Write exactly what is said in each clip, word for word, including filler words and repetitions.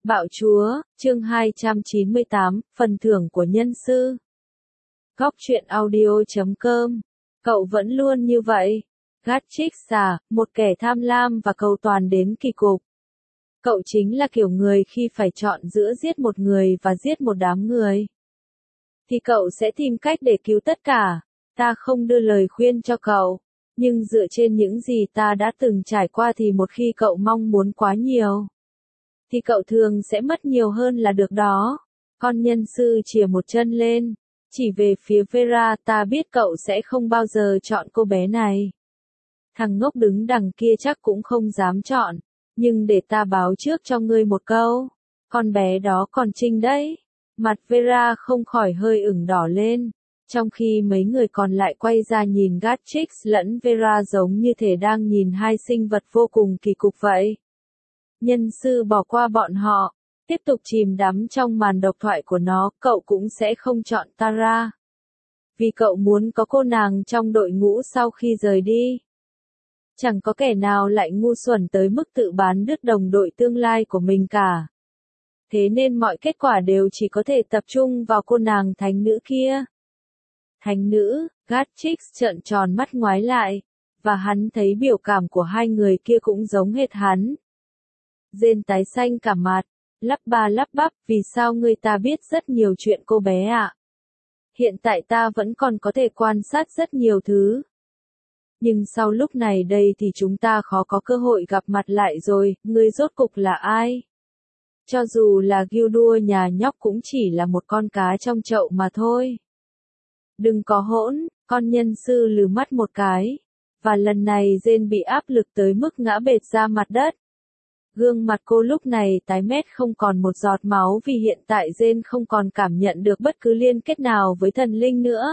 Bạo chúa, chương hai trăm chín mươi tám, phần thưởng của nhân sư. Góc truyện audio chấm com. Cậu vẫn luôn như vậy. Gatchix à, một kẻ tham lam và cầu toàn đến kỳ cục. Cậu chính là kiểu người khi phải chọn giữa giết một người và giết một đám người, thì cậu sẽ tìm cách để cứu tất cả. Ta không đưa lời khuyên cho cậu, nhưng dựa trên những gì ta đã từng trải qua thì một khi cậu mong muốn quá nhiều, thì cậu thường sẽ mất nhiều hơn là được đó. Con nhân sư chìa một chân lên, chỉ về phía Vera. Ta biết cậu sẽ không bao giờ chọn cô bé này. Thằng ngốc đứng đằng kia chắc cũng không dám chọn, nhưng để ta báo trước cho ngươi một câu, con bé đó còn trinh đấy. Mặt Vera không khỏi hơi ửng đỏ lên, trong khi mấy người còn lại quay ra nhìn Gatchix lẫn Vera giống như thể đang nhìn hai sinh vật vô cùng kỳ cục vậy. Nhân sư bỏ qua bọn họ, tiếp tục chìm đắm trong màn độc thoại của nó. Cậu cũng sẽ không chọn Tara, vì cậu muốn có cô nàng trong đội ngũ sau khi rời đi. Chẳng có kẻ nào lại ngu xuẩn tới mức tự bán đứt đồng đội tương lai của mình cả. Thế nên mọi kết quả đều chỉ có thể tập trung vào cô nàng thánh nữ kia. Thánh nữ, Gatchix trợn tròn mắt ngoái lại, và hắn thấy biểu cảm của hai người kia cũng giống hệt hắn. Jane tái xanh cả mặt, lắp ba lắp bắp, vì sao người ta biết rất nhiều chuyện cô bé ạ? Hiện tại ta vẫn còn có thể quan sát rất nhiều thứ. Nhưng sau lúc này đây thì chúng ta khó có cơ hội gặp mặt lại rồi. Ngươi rốt cục là ai? Cho dù là Gildur nhà nhóc cũng chỉ là một con cá trong chậu mà thôi. Đừng có hỗn, con nhân sư lừ mắt một cái. Và lần này Jane bị áp lực tới mức ngã bệt ra mặt đất. Gương mặt cô lúc này tái mét không còn một giọt máu, vì hiện tại Jane không còn cảm nhận được bất cứ liên kết nào với thần linh nữa.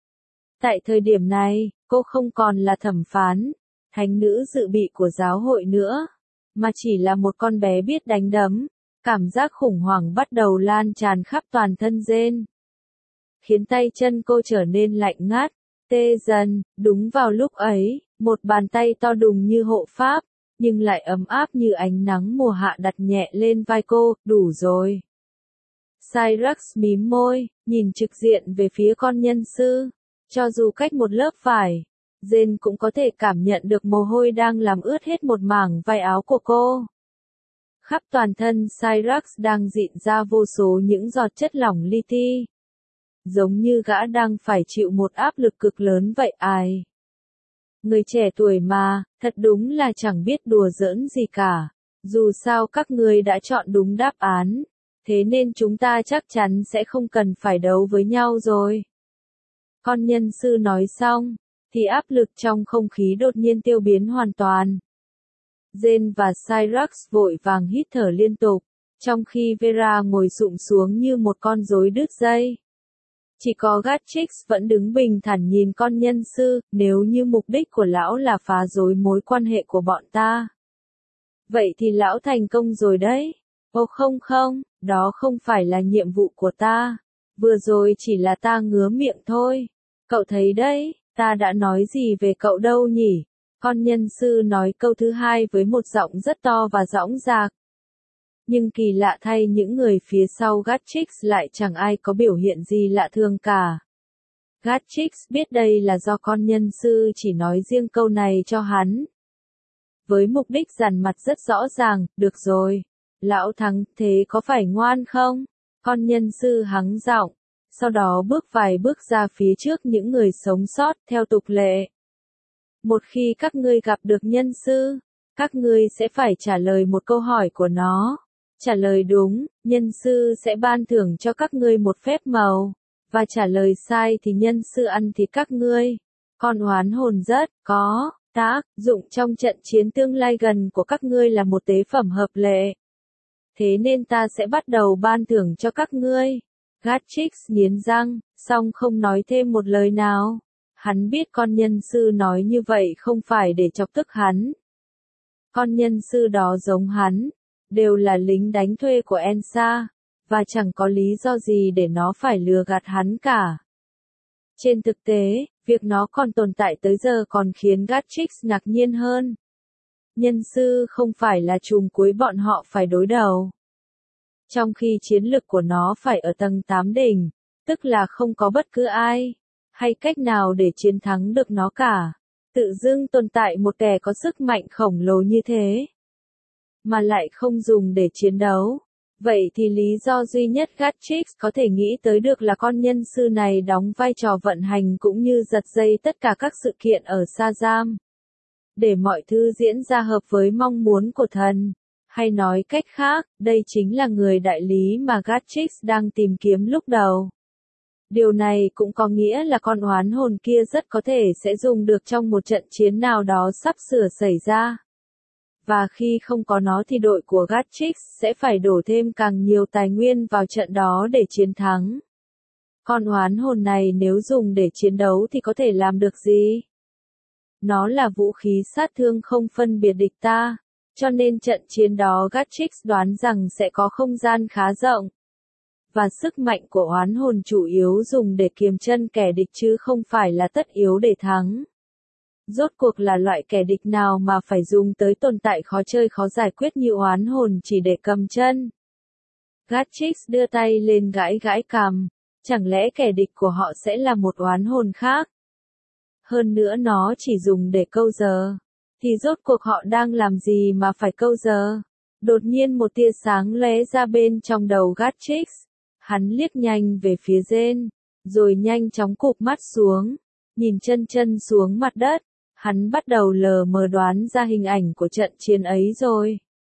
Tại thời điểm này, cô không còn là thẩm phán, thánh nữ dự bị của giáo hội nữa, mà chỉ là một con bé biết đánh đấm. Cảm giác khủng hoảng bắt đầu lan tràn khắp toàn thân Jane, khiến tay chân cô trở nên lạnh ngắt, tê dần. Đúng vào lúc ấy, một bàn tay to đùng như hộ pháp, nhưng lại ấm áp như ánh nắng mùa hạ đặt nhẹ lên vai cô. Đủ rồi. Cyrax mím môi, nhìn trực diện về phía con nhân sư. Cho dù cách một lớp vải, Jane cũng có thể cảm nhận được mồ hôi đang làm ướt hết một mảng vai áo của cô. Khắp toàn thân Cyrax đang rịn ra vô số những giọt chất lỏng li ti, giống như gã đang phải chịu một áp lực cực lớn vậy. Ai? Người trẻ tuổi mà, thật đúng là chẳng biết đùa giỡn gì cả. Dù sao các ngươi đã chọn đúng đáp án, thế nên chúng ta chắc chắn sẽ không cần phải đấu với nhau rồi. Con nhân sư nói xong, thì áp lực trong không khí đột nhiên tiêu biến hoàn toàn. Jane và Cyrax vội vàng hít thở liên tục, trong khi Vera ngồi sụp xuống như một con rối đứt dây. Chỉ có Gatchix vẫn đứng bình thản nhìn con nhân sư. Nếu như mục đích của lão là phá rối mối quan hệ của bọn ta, vậy thì lão thành công rồi đấy. Ồ không không, đó không phải là nhiệm vụ của ta. Vừa rồi chỉ là ta ngứa miệng thôi. Cậu thấy đấy, ta đã nói gì về cậu đâu nhỉ? Con nhân sư nói câu thứ hai với một giọng rất to và dõng dạc. Nhưng kỳ lạ thay, những người phía sau Gatchix lại chẳng ai có biểu hiện gì lạ thường cả. Gatchix biết đây là do con nhân sư chỉ nói riêng câu này cho hắn, với mục đích dằn mặt rất rõ ràng. Được rồi, lão thắng, thế có phải ngoan không? Con nhân sư hắng giọng, sau đó bước vài bước ra phía trước những người sống sót. Theo tục lệ, một khi các ngươi gặp được nhân sư, các ngươi sẽ phải trả lời một câu hỏi của nó. Trả lời đúng, nhân sư sẽ ban thưởng cho các ngươi một phép màu, và trả lời sai thì nhân sư ăn thịt các ngươi. Con oán hồn rất có tác dụng trong trận chiến tương lai gần của các ngươi là một tế phẩm hợp lệ. Thế nên ta sẽ bắt đầu ban thưởng cho các ngươi. Gatchix nghiến răng, song không nói thêm một lời nào. Hắn biết con nhân sư nói như vậy không phải để chọc tức hắn. Con nhân sư đó giống hắn, đều là lính đánh thuê của Ensa, và chẳng có lý do gì để nó phải lừa gạt hắn cả. Trên thực tế, việc nó còn tồn tại tới giờ còn khiến Gatchix ngạc nhiên hơn. Nhân sư không phải là trùm cuối bọn họ phải đối đầu. Trong khi chiến lực của nó phải ở tầng tám đỉnh, tức là không có bất cứ ai, hay cách nào để chiến thắng được nó cả. Tự dưng tồn tại một kẻ có sức mạnh khổng lồ như thế, mà lại không dùng để chiến đấu. Vậy thì lý do duy nhất Gatchix có thể nghĩ tới được là con nhân sư này đóng vai trò vận hành cũng như giật dây tất cả các sự kiện ở Shazam, để mọi thứ diễn ra hợp với mong muốn của thần. Hay nói cách khác, đây chính là người đại lý mà Gatchix đang tìm kiếm lúc đầu. Điều này cũng có nghĩa là con oán hồn kia rất có thể sẽ dùng được trong một trận chiến nào đó sắp sửa xảy ra. Và khi không có nó thì đội của Gatchix sẽ phải đổ thêm càng nhiều tài nguyên vào trận đó để chiến thắng. Con oán hồn này nếu dùng để chiến đấu thì có thể làm được gì? Nó là vũ khí sát thương không phân biệt địch ta, cho nên trận chiến đó Gatchix đoán rằng sẽ có không gian khá rộng. Và sức mạnh của oán hồn chủ yếu dùng để kiềm chân kẻ địch chứ không phải là tất yếu để thắng. Rốt cuộc là loại kẻ địch nào mà phải dùng tới tồn tại khó chơi khó giải quyết như oán hồn chỉ để cầm chân? Gatchix đưa tay lên gãi gãi cằm, chẳng lẽ kẻ địch của họ sẽ là một oán hồn khác? Hơn nữa nó chỉ dùng để câu giờ, thì rốt cuộc họ đang làm gì mà phải câu giờ? Đột nhiên một tia sáng lóe ra bên trong đầu Gatchix, hắn liếc nhanh về phía Jane, rồi nhanh chóng cụp mắt xuống, nhìn chân chân xuống mặt đất. Hắn bắt đầu lờ mờ đoán ra hình ảnh của trận chiến ấy rồi.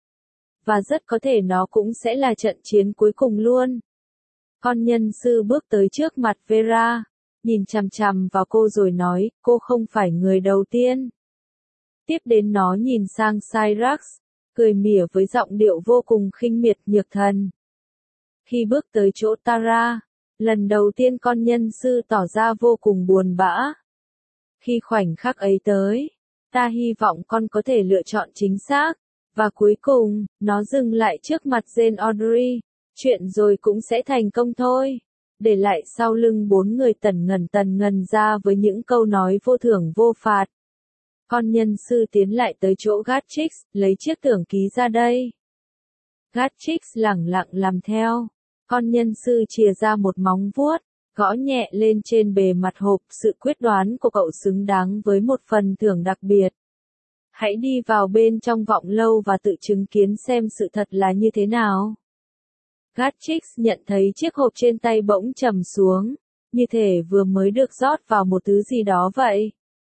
Và rất có thể nó cũng sẽ là trận chiến cuối cùng luôn. Con nhân sư bước tới trước mặt Vera, nhìn chằm chằm vào cô rồi nói, cô không phải người đầu tiên. Tiếp đến nó nhìn sang Cyrax, cười mỉa với giọng điệu vô cùng khinh miệt nhược thần. Khi bước tới chỗ Tara, lần đầu tiên con nhân sư tỏ ra vô cùng buồn bã. Khi khoảnh khắc ấy tới, ta hy vọng con có thể lựa chọn chính xác. Và cuối cùng, nó dừng lại trước mặt Jane Audrey. Chuyện rồi cũng sẽ thành công thôi. Để lại sau lưng bốn người tần ngần tần ngần ra với những câu nói vô thưởng vô phạt. Con nhân sư tiến lại tới chỗ Gatchix, lấy chiếc tưởng ký ra đây. Gatchix lẳng lặng làm theo. Con nhân sư chìa ra một móng vuốt, gõ nhẹ lên trên bề mặt hộp. Sự quyết đoán của cậu xứng đáng với một phần thưởng đặc biệt. Hãy đi vào bên trong vọng lâu và tự chứng kiến xem sự thật là như thế nào. Gatchix nhận thấy chiếc hộp trên tay bỗng trầm xuống, như thể vừa mới được rót vào một thứ gì đó vậy.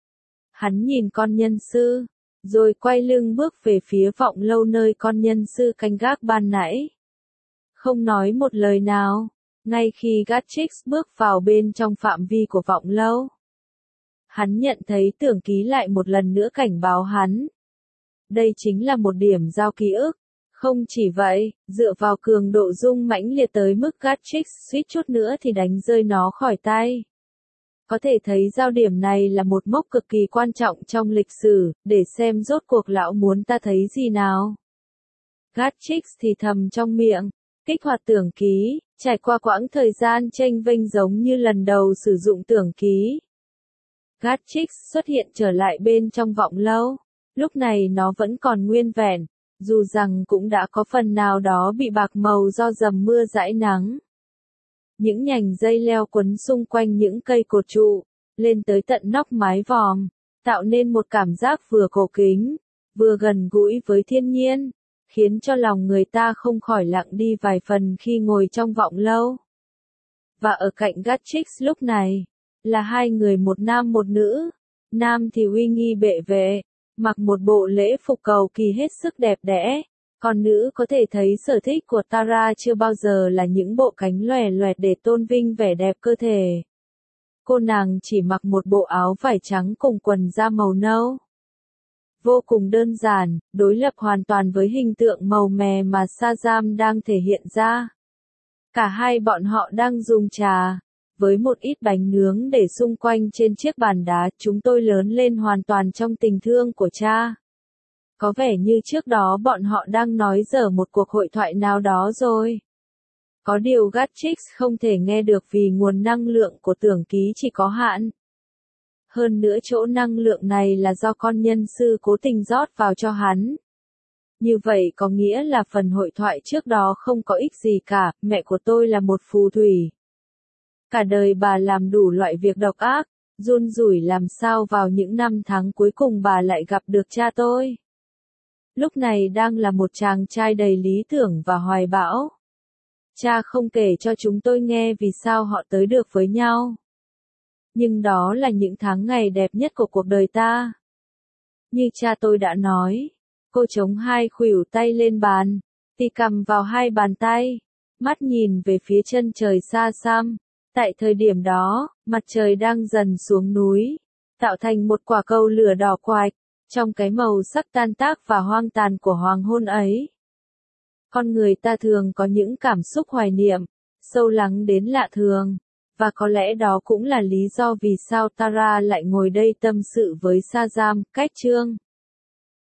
Hắn nhìn con nhân sư, rồi quay lưng bước về phía vọng lâu nơi con nhân sư canh gác ban nãy. Không nói một lời nào, ngay khi Gatchix bước vào bên trong phạm vi của vọng lâu. Hắn nhận thấy tưởng ký lại một lần nữa cảnh báo hắn. Đây chính là một điểm giao ký ức. Không chỉ vậy, dựa vào cường độ rung mãnh liệt tới mức Gatchix suýt chút nữa thì đánh rơi nó khỏi tay. Có thể thấy giao điểm này là một mốc cực kỳ quan trọng trong lịch sử, để xem rốt cuộc lão muốn ta thấy gì nào. Gatchix thì thầm trong miệng, kích hoạt tưởng ký, trải qua quãng thời gian chênh vênh giống như lần đầu sử dụng tưởng ký. Gatchix xuất hiện trở lại bên trong vọng lâu, lúc này nó vẫn còn nguyên vẹn, dù rằng cũng đã có phần nào đó bị bạc màu do dầm mưa dãi nắng. Những nhành dây leo quấn xung quanh những cây cột trụ, lên tới tận nóc mái vòm, tạo nên một cảm giác vừa cổ kính, vừa gần gũi với thiên nhiên, khiến cho lòng người ta không khỏi lặng đi vài phần khi ngồi trong vọng lâu. Và ở cạnh Gatchix lúc này, là hai người một nam một nữ. Nam thì uy nghi bệ vệ, mặc một bộ lễ phục cầu kỳ hết sức đẹp đẽ. Còn nữ có thể thấy sở thích của Tara chưa bao giờ là những bộ cánh lòe loẹt để tôn vinh vẻ đẹp cơ thể. Cô nàng chỉ mặc một bộ áo vải trắng cùng quần da màu nâu. Vô cùng đơn giản, đối lập hoàn toàn với hình tượng màu mè mà Shazam đang thể hiện ra. Cả hai bọn họ đang dùng trà, với một ít bánh nướng để xung quanh trên chiếc bàn đá. Chúng tôi lớn lên hoàn toàn trong tình thương của cha. Có vẻ như trước đó bọn họ đang nói dở một cuộc hội thoại nào đó rồi. Có điều Gatchix không thể nghe được vì nguồn năng lượng của tưởng ký chỉ có hạn. Hơn nữa chỗ năng lượng này là do con nhân sư cố tình rót vào cho hắn. Như vậy có nghĩa là phần hội thoại trước đó không có ích gì cả, mẹ của tôi là một phù thủy. Cả đời bà làm đủ loại việc độc ác, run rủi làm sao vào những năm tháng cuối cùng bà lại gặp được cha tôi. Lúc này đang là một chàng trai đầy lý tưởng và hoài bão. Cha không kể cho chúng tôi nghe vì sao họ tới được với nhau. Nhưng đó là những tháng ngày đẹp nhất của cuộc đời ta. Như cha tôi đã nói, cô chống hai khuỷu tay lên bàn, tì cầm vào hai bàn tay, mắt nhìn về phía chân trời xa xăm. Tại thời điểm đó, mặt trời đang dần xuống núi, tạo thành một quả cầu lửa đỏ quạch, trong cái màu sắc tan tác và hoang tàn của hoàng hôn ấy. Con người ta thường có những cảm xúc hoài niệm, sâu lắng đến lạ thường, và có lẽ đó cũng là lý do vì sao Tara lại ngồi đây tâm sự với Shazam, cách chương.